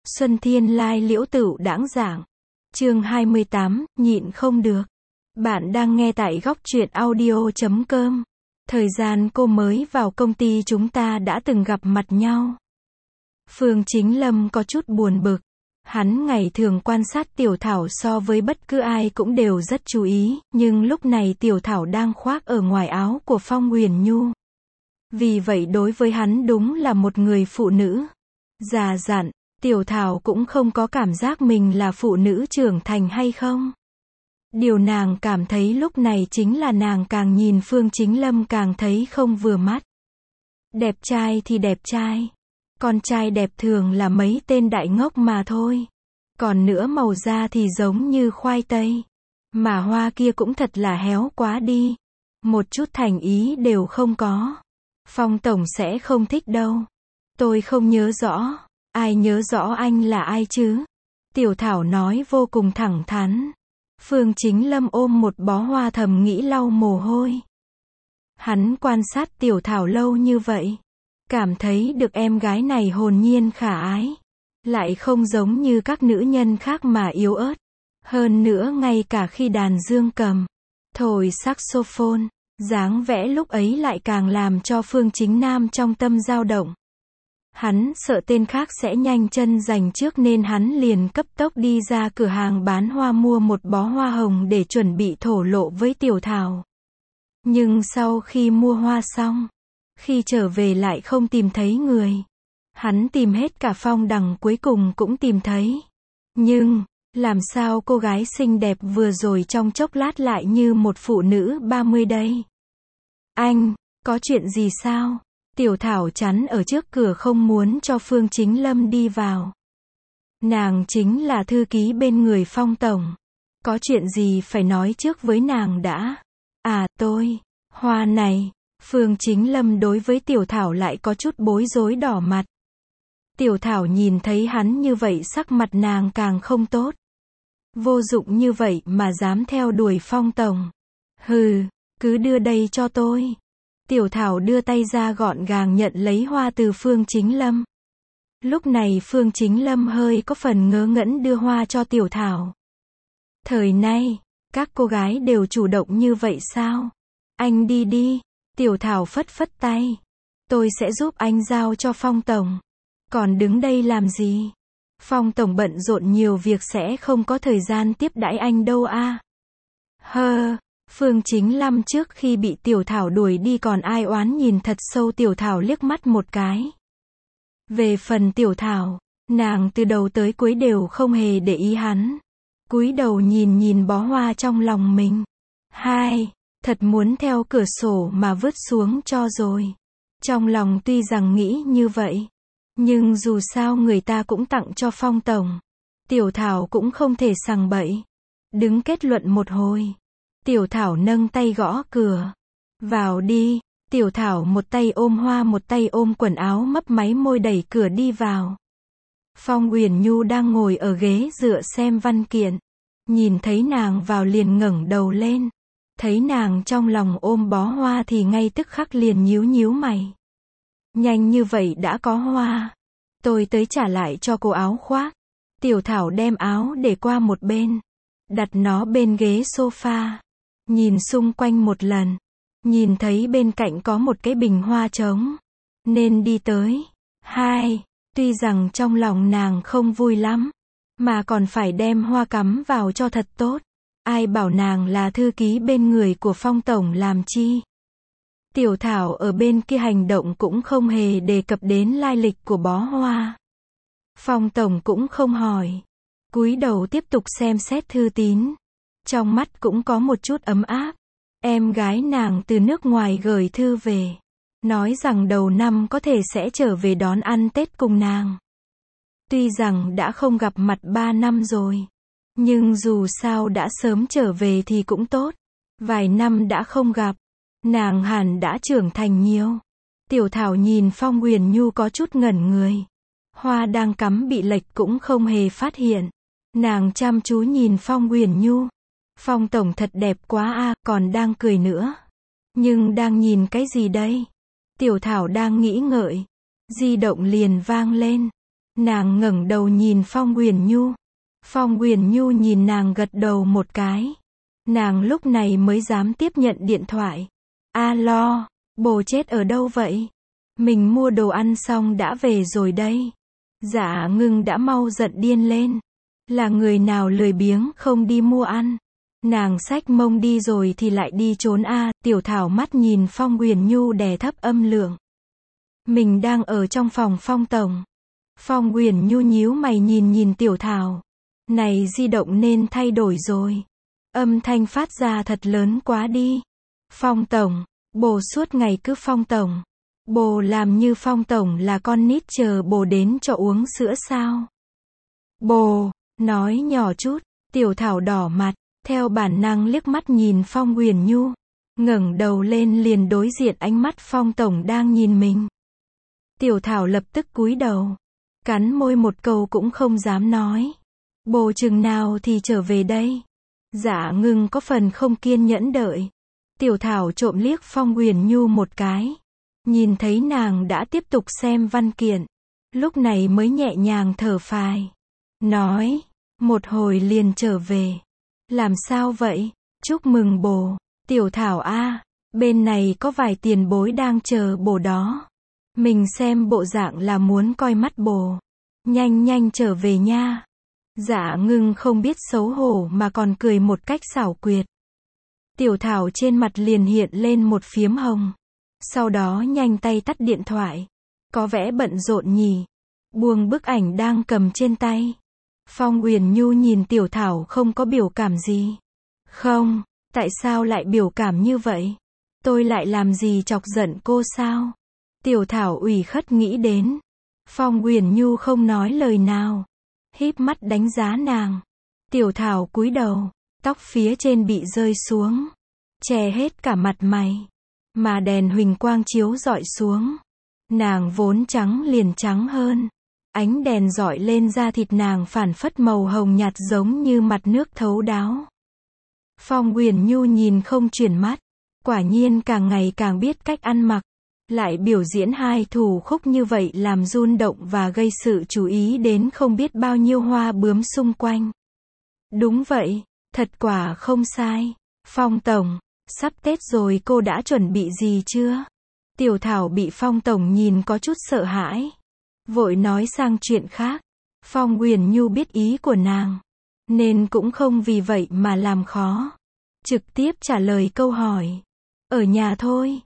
Xuân Thiên Lai Liễu Tửu Đãng Giảng. Chương 28, nhịn không được. Bạn đang nghe tại góc truyện audio.com. Thời gian cô mới vào công ty chúng ta đã từng gặp mặt nhau. Phương Chính Lâm có chút buồn bực. Hắn ngày thường quan sát Tiểu Thảo so với bất cứ ai cũng đều rất chú ý, nhưng lúc này Tiểu Thảo đang khoác ở ngoài áo của Phong Huyền Nhu. Vì vậy đối với hắn đúng là một người phụ nữ già dặn. Tiểu Thảo cũng không có cảm giác mình là phụ nữ trưởng thành hay không. Điều nàng cảm thấy lúc này chính là nàng càng nhìn Phương Chính Lâm càng thấy không vừa mắt. Đẹp trai thì đẹp trai. Con trai đẹp thường là mấy tên đại ngốc mà thôi. Còn nữa màu da thì giống như khoai tây. Mà hoa kia cũng thật là héo quá đi. Một chút thành ý đều không có. Phong tổng sẽ không thích đâu. Tôi không nhớ rõ. Ai nhớ rõ anh là ai chứ? Tiểu Thảo nói vô cùng thẳng thắn. Phương Chính Lâm ôm một bó hoa thầm nghĩ lau mồ hôi. Hắn quan sát Tiểu Thảo lâu như vậy. Cảm thấy được em gái này hồn nhiên khả ái. Lại không giống như các nữ nhân khác mà yếu ớt. Hơn nữa ngay cả khi đàn dương cầm, thổi saxophone, dáng vẽ lúc ấy lại càng làm cho Phương Chính Nam trong tâm dao động. Hắn sợ tên khác sẽ nhanh chân giành trước nên hắn liền cấp tốc đi ra cửa hàng bán hoa mua một bó hoa hồng để chuẩn bị thổ lộ với Tiểu Thảo. Nhưng sau khi mua hoa xong, khi trở về lại không tìm thấy người. Hắn tìm hết cả phong đằng cuối cùng cũng tìm thấy. Nhưng, làm sao cô gái xinh đẹp vừa rồi trong chốc lát lại như một phụ nữ 30 đây? Anh, có chuyện gì sao? Tiểu Thảo chắn ở trước cửa không muốn cho Phương Chính Lâm đi vào. Nàng chính là thư ký bên người Phong tổng. Có chuyện gì phải nói trước với nàng đã. À hoa này. Phương Chính Lâm đối với Tiểu Thảo lại có chút bối rối đỏ mặt. Tiểu Thảo nhìn thấy hắn như vậy sắc mặt nàng càng không tốt. Vô dụng như vậy mà dám theo đuổi Phong tổng. Hừ, cứ đưa đây cho tôi. Tiểu Thảo đưa tay ra gọn gàng nhận lấy hoa từ Phương Chính Lâm. Lúc này Phương Chính Lâm hơi có phần ngớ ngẩn đưa hoa cho Tiểu Thảo. Thời nay, các cô gái đều chủ động như vậy sao? Anh đi đi. Tiểu Thảo phất phất tay. Tôi sẽ giúp anh giao cho Phong tổng. Còn đứng đây làm gì? Phong tổng bận rộn nhiều việc sẽ không có thời gian tiếp đãi anh đâu a. Phương Chính Lâm trước khi bị Tiểu Thảo đuổi đi còn ai oán nhìn thật sâu Tiểu Thảo liếc mắt một cái. Về phần Tiểu Thảo, nàng từ đầu tới cuối đều không hề để ý hắn. Cúi đầu nhìn bó hoa trong lòng mình. Thật muốn theo cửa sổ mà vứt xuống cho rồi. Trong lòng tuy rằng nghĩ như vậy, nhưng dù sao người ta cũng tặng cho Phong tổng. Tiểu Thảo cũng không thể sằng bậy. Đứng kết luận một hồi. Tiểu Thảo nâng tay gõ cửa. Vào đi. Tiểu Thảo một tay ôm hoa một tay ôm quần áo mấp máy môi đẩy cửa đi vào. Phong Huyền Nhu đang ngồi ở ghế dựa xem văn kiện. Nhìn thấy nàng vào liền ngẩng đầu lên. Thấy nàng trong lòng ôm bó hoa thì ngay tức khắc liền nhíu mày. Nhanh như vậy đã có hoa. Tôi tới trả lại cho cô áo khoác. Tiểu Thảo đem áo để qua một bên. Đặt nó bên ghế sofa. Nhìn xung quanh một lần. Nhìn thấy bên cạnh có một cái bình hoa trống. Nên đi tới. Tuy rằng trong lòng nàng không vui lắm. Mà còn phải đem hoa cắm vào cho thật tốt. Ai bảo nàng là thư ký bên người của Phong tổng làm chi. Tiểu Thảo ở bên kia hành động cũng không hề đề cập đến lai lịch của bó hoa. Phong tổng cũng không hỏi. Cúi đầu tiếp tục xem xét thư tín. Trong mắt cũng có một chút ấm áp. Em gái nàng từ nước ngoài gửi thư về. Nói rằng đầu năm có thể sẽ trở về đón ăn Tết cùng nàng. Tuy rằng đã không gặp mặt 3 năm rồi. Nhưng dù sao đã sớm trở về thì cũng tốt. Vài năm đã không gặp. Nàng hẳn đã trưởng thành nhiều. Tiểu Thảo nhìn Phong Huyền Nhu có chút ngẩn người. Hoa đang cắm bị lệch cũng không hề phát hiện. Nàng chăm chú nhìn Phong Huyền Nhu. Phong tổng thật đẹp quá a, còn đang cười nữa. Nhưng đang nhìn cái gì đây? Tiểu Thảo đang nghĩ ngợi. Di động liền vang lên. Nàng ngẩng đầu nhìn Phong Huyền Nhu. Phong Huyền Nhu nhìn nàng gật đầu một cái. Nàng lúc này mới dám tiếp nhận điện thoại. Alo, bồ chết ở đâu vậy? Mình mua đồ ăn xong đã về rồi đây. Dạ Ngưng đã mau giận điên lên. Là người nào lười biếng không đi mua ăn. Nàng xách mông đi rồi thì lại đi trốn a. Tiểu Thảo mắt nhìn Phong Huyền Nhu đè thấp âm lượng. Mình đang ở trong phòng Phong tổng. Phong Huyền Nhu nhíu mày nhìn Tiểu Thảo. Này di động nên thay đổi rồi. Âm thanh phát ra thật lớn quá đi. Phong tổng, bồ suốt ngày cứ Phong tổng. Bồ làm như Phong tổng là con nít chờ bồ đến cho uống sữa sao? Bồ, nói nhỏ chút. Tiểu Thảo đỏ mặt, theo bản năng liếc mắt nhìn Phong Huyền Nhu. Ngẩng đầu lên liền đối diện ánh mắt Phong tổng đang nhìn mình. Tiểu Thảo lập tức cúi đầu, cắn môi một câu cũng không dám nói. Bồ chừng nào thì trở về đây? Dạ Ngưng có phần không kiên nhẫn đợi. Tiểu Thảo trộm liếc Phong Huyền Nhu một cái. Nhìn thấy nàng đã tiếp tục xem văn kiện. Lúc này mới nhẹ nhàng thở phào. Nói, một hồi liền trở về. Làm sao vậy? Chúc mừng bồ. Tiểu Thảo a, bên này có vài tiền bối đang chờ bồ đó. Mình xem bộ dạng là muốn coi mắt bồ. Nhanh nhanh trở về nha. Dạ Ngưng không biết xấu hổ mà còn cười một cách xảo quyệt. Tiểu Thảo trên mặt liền hiện lên một phiếm hồng. Sau đó nhanh tay tắt điện thoại. Có vẻ bận rộn nhỉ. Buông bức ảnh đang cầm trên tay. Phong Huyền Nhu nhìn Tiểu Thảo không có biểu cảm gì. Không, tại sao lại biểu cảm như vậy? Tôi lại làm gì chọc giận cô sao? Tiểu Thảo ủy khuất nghĩ đến. Phong Huyền Nhu không nói lời nào. Híp mắt đánh giá nàng. Tiểu Thảo cúi đầu. Tóc phía trên bị rơi xuống. Che hết cả mặt mày. Mà đèn huỳnh quang chiếu rọi xuống. Nàng vốn trắng liền trắng hơn. Ánh đèn rọi lên da thịt nàng phản phất màu hồng nhạt giống như mặt nước thấu đáo. Phong Huyền Nhu nhìn không chuyển mắt. Quả nhiên càng ngày càng biết cách ăn mặc. Lại biểu diễn hai thủ khúc như vậy làm rung động và gây sự chú ý đến không biết bao nhiêu hoa bướm xung quanh. Đúng vậy, thật quả không sai. Phong tổng, sắp Tết rồi cô đã chuẩn bị gì chưa? Tiểu Thảo bị Phong tổng nhìn có chút sợ hãi. Vội nói sang chuyện khác. Phong Huyền Nhu biết ý của nàng. Nên cũng không vì vậy mà làm khó. Trực tiếp trả lời câu hỏi. Ở nhà thôi.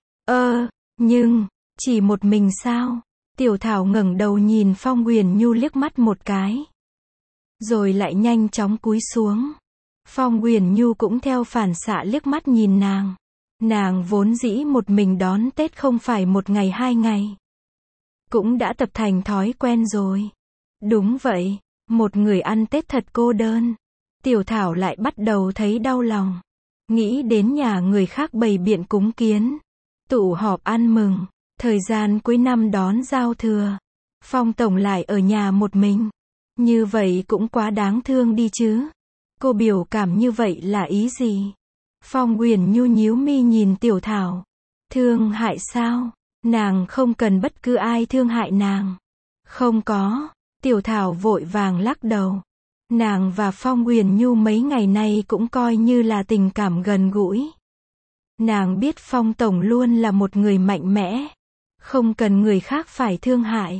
Nhưng, chỉ một mình sao? Tiểu Thảo ngẩng đầu nhìn Phong Huyền Nhu liếc mắt một cái. Rồi lại nhanh chóng cúi xuống. Phong Huyền Nhu cũng theo phản xạ liếc mắt nhìn nàng. Nàng vốn dĩ một mình đón Tết không phải một ngày hai ngày. Cũng đã tập thành thói quen rồi. Đúng vậy, một người ăn Tết thật cô đơn. Tiểu Thảo lại bắt đầu thấy đau lòng. Nghĩ đến nhà người khác bày biện cúng kiến. Tụ họp ăn mừng. Thời gian cuối năm đón giao thừa. Phong tổng lại ở nhà một mình. Như vậy cũng quá đáng thương đi chứ. Cô biểu cảm như vậy là ý gì? Phong Huyền Nhu nhíu mi nhìn Tiểu Thảo. Thương hại sao? Nàng không cần bất cứ ai thương hại nàng. Không có. Tiểu Thảo vội vàng lắc đầu. Nàng và Phong Huyền Nhu mấy ngày nay cũng coi như là tình cảm gần gũi. Nàng biết Phong tổng luôn là một người mạnh mẽ. Không cần người khác phải thương hại.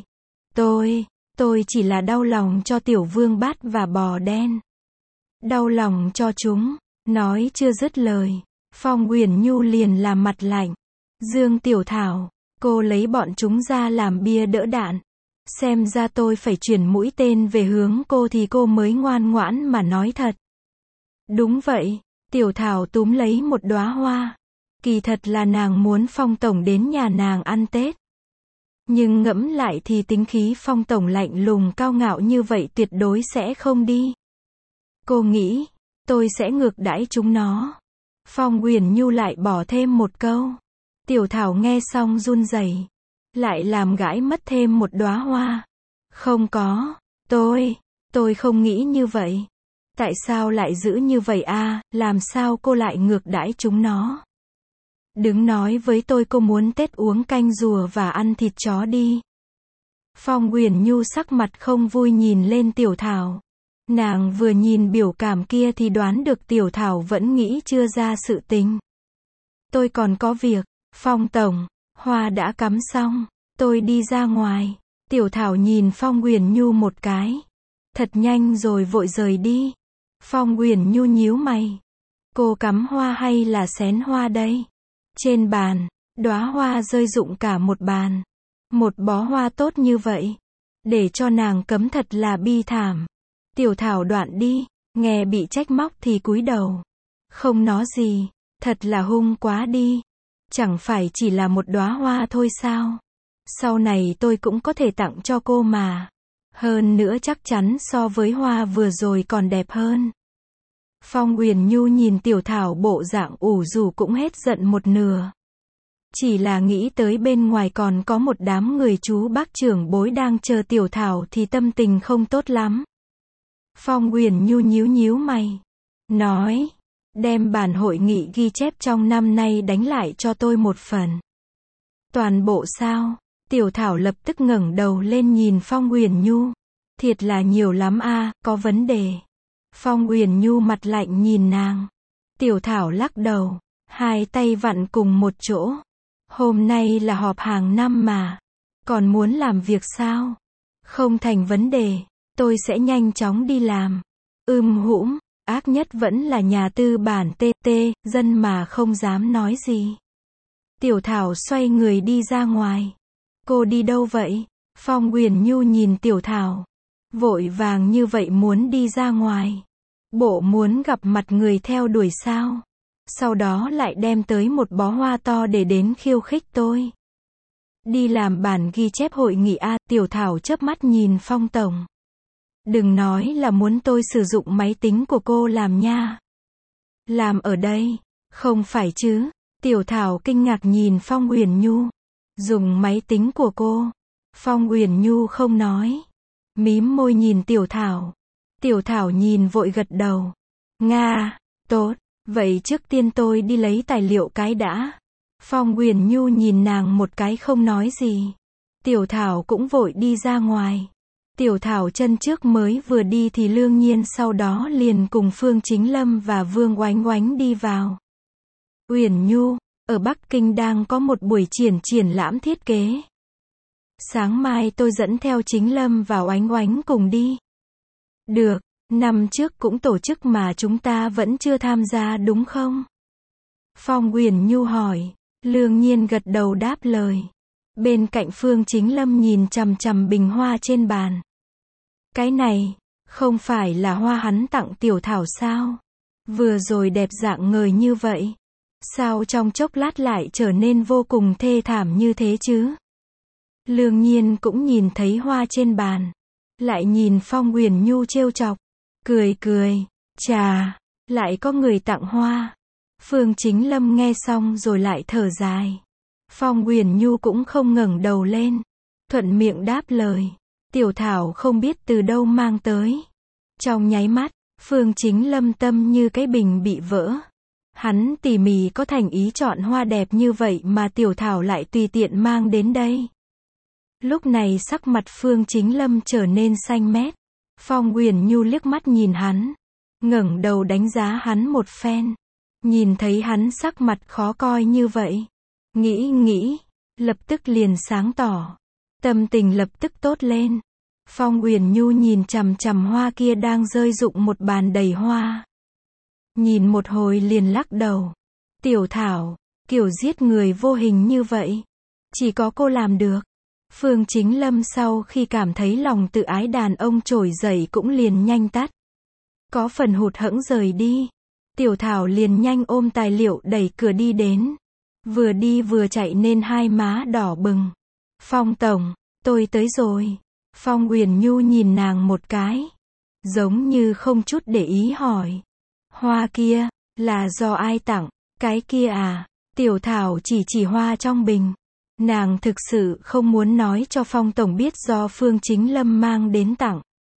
Tôi chỉ là đau lòng cho Tiểu Vương Bát và bò đen. Đau lòng cho chúng. Nói chưa dứt lời. Phong Huyền Nhu liền làm mặt lạnh. Dương Tiểu Thảo, cô lấy bọn chúng ra làm bia đỡ đạn. Xem ra tôi phải chuyển mũi tên về hướng cô thì cô mới ngoan ngoãn mà nói thật. Đúng vậy, Tiểu Thảo túm lấy một đóa hoa. Kỳ thật là nàng muốn Phong tổng đến nhà nàng ăn Tết. Nhưng ngẫm lại thì tính khí Phong tổng lạnh lùng cao ngạo như vậy tuyệt đối sẽ không đi. Cô nghĩ, tôi sẽ ngược đãi chúng nó. Phong Huyền Nhu lại bỏ thêm một câu. Tiểu Thảo nghe xong run rẩy, lại làm gãi mất thêm một đóa hoa. Không có, tôi không nghĩ như vậy. Tại sao lại giữ như vậy a? Làm sao cô lại ngược đãi chúng nó? Đừng nói với tôi cô muốn Tết uống canh rùa và ăn thịt chó đi. Phong Uyển Nhu sắc mặt không vui nhìn lên Tiểu Thảo. Nàng vừa nhìn biểu cảm kia thì đoán được Tiểu Thảo vẫn nghĩ chưa ra sự tình. Tôi còn có việc, Phong tổng, hoa đã cắm xong, tôi đi ra ngoài. Tiểu Thảo nhìn Phong Uyển Nhu một cái. Thật nhanh rồi vội rời đi. Phong Uyển Nhu nhíu mày. Cô cắm hoa hay là xén hoa đây? Trên bàn, đóa hoa rơi rụng cả một bàn. Một bó hoa tốt như vậy, để cho nàng cấm thật là bi thảm. Tiểu Thảo đoạn đi, nghe bị trách móc thì cúi đầu. Không nói gì, thật là hung quá đi. Chẳng phải chỉ là một đóa hoa thôi sao? Sau này tôi cũng có thể tặng cho cô mà. Hơn nữa chắc chắn so với hoa vừa rồi còn đẹp hơn. Phong Uyển Nhu nhìn Tiểu Thảo bộ dạng ủ rũ cũng hết giận một nửa. Chỉ là nghĩ tới bên ngoài còn có một đám người chú bác trưởng bối đang chờ Tiểu Thảo thì tâm tình không tốt lắm. Phong Uyển Nhu nhíu nhíu mày. Nói, đem bản hội nghị ghi chép trong năm nay đánh lại cho tôi một phần. Toàn bộ sao? Tiểu Thảo lập tức ngẩng đầu lên nhìn Phong Uyển Nhu. Thiệt là nhiều lắm a, có vấn đề. Phong Uyển Nhu mặt lạnh nhìn nàng. Tiểu Thảo lắc đầu, hai tay vặn cùng một chỗ. Hôm nay là họp hàng năm mà. Còn muốn làm việc sao? Không thành vấn đề, tôi sẽ nhanh chóng đi làm. Hũm, ác nhất vẫn là nhà tư bản TT, dân mà không dám nói gì. Tiểu Thảo xoay người đi ra ngoài. Cô đi đâu vậy? Phong Uyển Nhu nhìn Tiểu Thảo. Vội vàng như vậy muốn đi ra ngoài. Bộ muốn gặp mặt người theo đuổi sao? Sau đó lại đem tới một bó hoa to để đến khiêu khích tôi. Đi làm bản ghi chép hội nghị a. Tiểu Thảo chớp mắt nhìn Phong tổng. Đừng nói là muốn tôi sử dụng máy tính của cô làm nha. Làm ở đây? Không phải chứ? Tiểu Thảo kinh ngạc nhìn Phong Uyển Nhu. Dùng máy tính của cô? Phong Uyển Nhu không nói. Mím môi nhìn Tiểu Thảo. Tiểu Thảo nhìn vội gật đầu. Nga, tốt, vậy trước tiên tôi đi lấy tài liệu cái đã. Phong Uyển Nhu nhìn nàng một cái không nói gì. Tiểu Thảo cũng vội đi ra ngoài. Tiểu Thảo chân trước mới vừa đi thì Lương Nhiên sau đó liền cùng Phương Chính Lâm và Vương Oánh Oánh đi vào. Uyển Nhu, ở Bắc Kinh đang có một buổi triển lãm thiết kế. Sáng mai tôi dẫn theo Chính Lâm và Oánh Oánh cùng đi. Được, năm trước cũng tổ chức mà chúng ta vẫn chưa tham gia đúng không? Phong Uyển Nhu hỏi. Lương Nhiên gật đầu đáp lời. Bên cạnh Phương Chính Lâm nhìn chằm chằm bình hoa trên bàn. Cái này, không phải là hoa hắn tặng Tiểu Thảo sao? Vừa rồi đẹp dạng ngời như vậy. Sao trong chốc lát lại trở nên vô cùng thê thảm như thế chứ? Lương Nhiên cũng nhìn thấy hoa trên bàn. Lại nhìn Phong Uyển Nhu trêu chọc. Cười cười. Chà, lại có người tặng hoa. Phương Chính Lâm nghe xong rồi lại thở dài. Phong Uyển Nhu cũng không ngẩng đầu lên. Thuận miệng đáp lời. Tiểu Thảo không biết từ đâu mang tới. Trong nháy mắt, Phương Chính Lâm tâm như cái bình bị vỡ. Hắn tỉ mỉ có thành ý chọn hoa đẹp như vậy mà Tiểu Thảo lại tùy tiện mang đến đây. Lúc này sắc mặt Phương Chính Lâm trở nên xanh mét. Phong Uyển Nhu liếc mắt nhìn hắn. Ngẩng đầu đánh giá hắn một phen. Nhìn thấy hắn sắc mặt khó coi như vậy. Nghĩ, lập tức liền sáng tỏ. Tâm tình lập tức tốt lên. Phong Uyển Nhu nhìn chằm chằm hoa kia đang rơi rụng một bàn đầy hoa. Nhìn một hồi liền lắc đầu. Tiểu Thảo, kiểu giết người vô hình như vậy, chỉ có cô làm được. Phương Chính Lâm sau khi cảm thấy lòng tự ái đàn ông trỗi dậy cũng liền nhanh tắt. Có phần hụt hẫng rời đi. Tiểu Thảo liền nhanh ôm tài liệu đẩy cửa đi đến. Vừa đi vừa chạy nên hai má đỏ bừng. Phong tổng, tôi tới rồi. Phong Uyển Nhu nhìn nàng một cái. Giống như không chút để ý hỏi. Hoa kia, là do ai tặng? Cái kia à? Tiểu Thảo chỉ hoa trong bình. Nàng thực sự không muốn nói cho Phong tổng biết do Phương Chính Lâm mang đến tặng.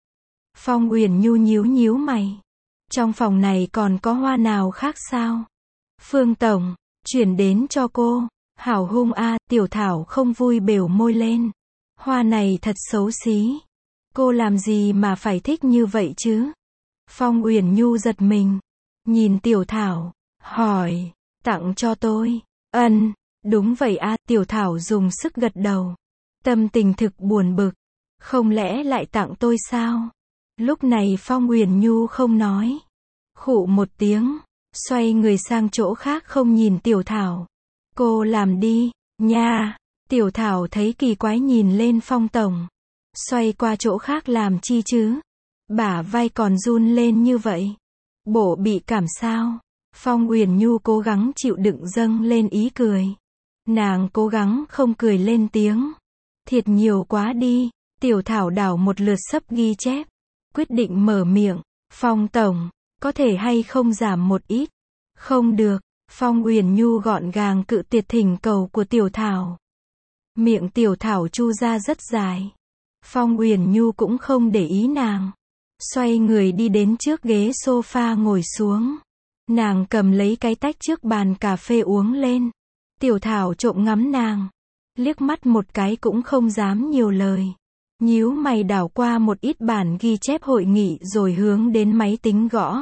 Phong Uyển Nhu nhíu mày. Trong phòng này còn có hoa nào khác sao? Phương tổng, chuyển đến cho cô. Hảo hung a. Tiểu Thảo không vui bều môi lên. Hoa này thật xấu xí. Cô làm gì mà phải thích như vậy chứ? Phong Uyển Nhu giật mình. Nhìn Tiểu Thảo. Hỏi. Tặng cho tôi. Đúng vậy à, Tiểu Thảo dùng sức gật đầu. Tâm tình thực buồn bực. Không lẽ lại tặng tôi sao? Lúc này Phong Uyển Nhu không nói. Khụ một tiếng. Xoay người sang chỗ khác không nhìn Tiểu Thảo. Cô làm đi, nha. Tiểu Thảo thấy kỳ quái nhìn lên Phong tổng. Xoay qua chỗ khác làm chi chứ? Bả vai còn run lên như vậy. Bộ bị cảm sao? Phong Uyển Nhu cố gắng chịu đựng dâng lên ý cười. Nàng cố gắng không cười lên tiếng. Thiệt nhiều quá đi. Tiểu Thảo đảo một lượt sấp ghi chép. Quyết định mở miệng. Phong tổng, có thể hay không giảm một ít? Không được. Phong Uyển Nhu gọn gàng cự tuyệt thỉnh cầu của Tiểu Thảo. Miệng Tiểu Thảo chu ra rất dài. Phong Uyển Nhu cũng không để ý nàng. Xoay người đi đến trước ghế sofa ngồi xuống. Nàng cầm lấy cái tách trước bàn cà phê uống lên. Tiểu Thảo trộm ngắm nàng. Liếc mắt một cái cũng không dám nhiều lời. Nhíu mày đảo qua một ít bản ghi chép hội nghị rồi hướng đến máy tính gõ.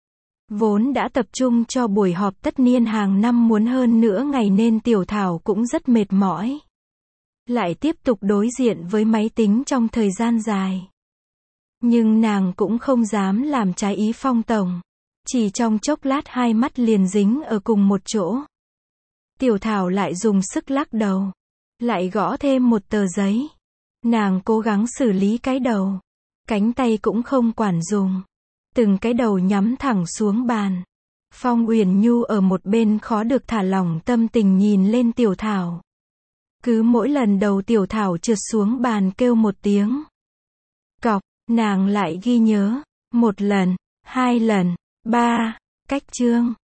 Vốn đã tập trung cho buổi họp tất niên hàng năm muốn hơn nữa ngày nên Tiểu Thảo cũng rất mệt mỏi. Lại tiếp tục đối diện với máy tính trong thời gian dài. Nhưng nàng cũng không dám làm trái ý Phong tổng. Chỉ trong chốc lát hai mắt liền dính ở cùng một chỗ. Tiểu Thảo lại dùng sức lắc đầu. Lại gõ thêm một tờ giấy. Nàng cố gắng xử lý cái đầu. Cánh tay cũng không quản dùng. Từng cái đầu nhắm thẳng xuống bàn. Phong Uyển Nhu ở một bên khó được thả lỏng tâm tình nhìn lên Tiểu Thảo. Cứ mỗi lần đầu Tiểu Thảo trượt xuống bàn kêu một tiếng. Cọc, nàng lại ghi nhớ. 1 lần, 2 lần, 3, cách chương.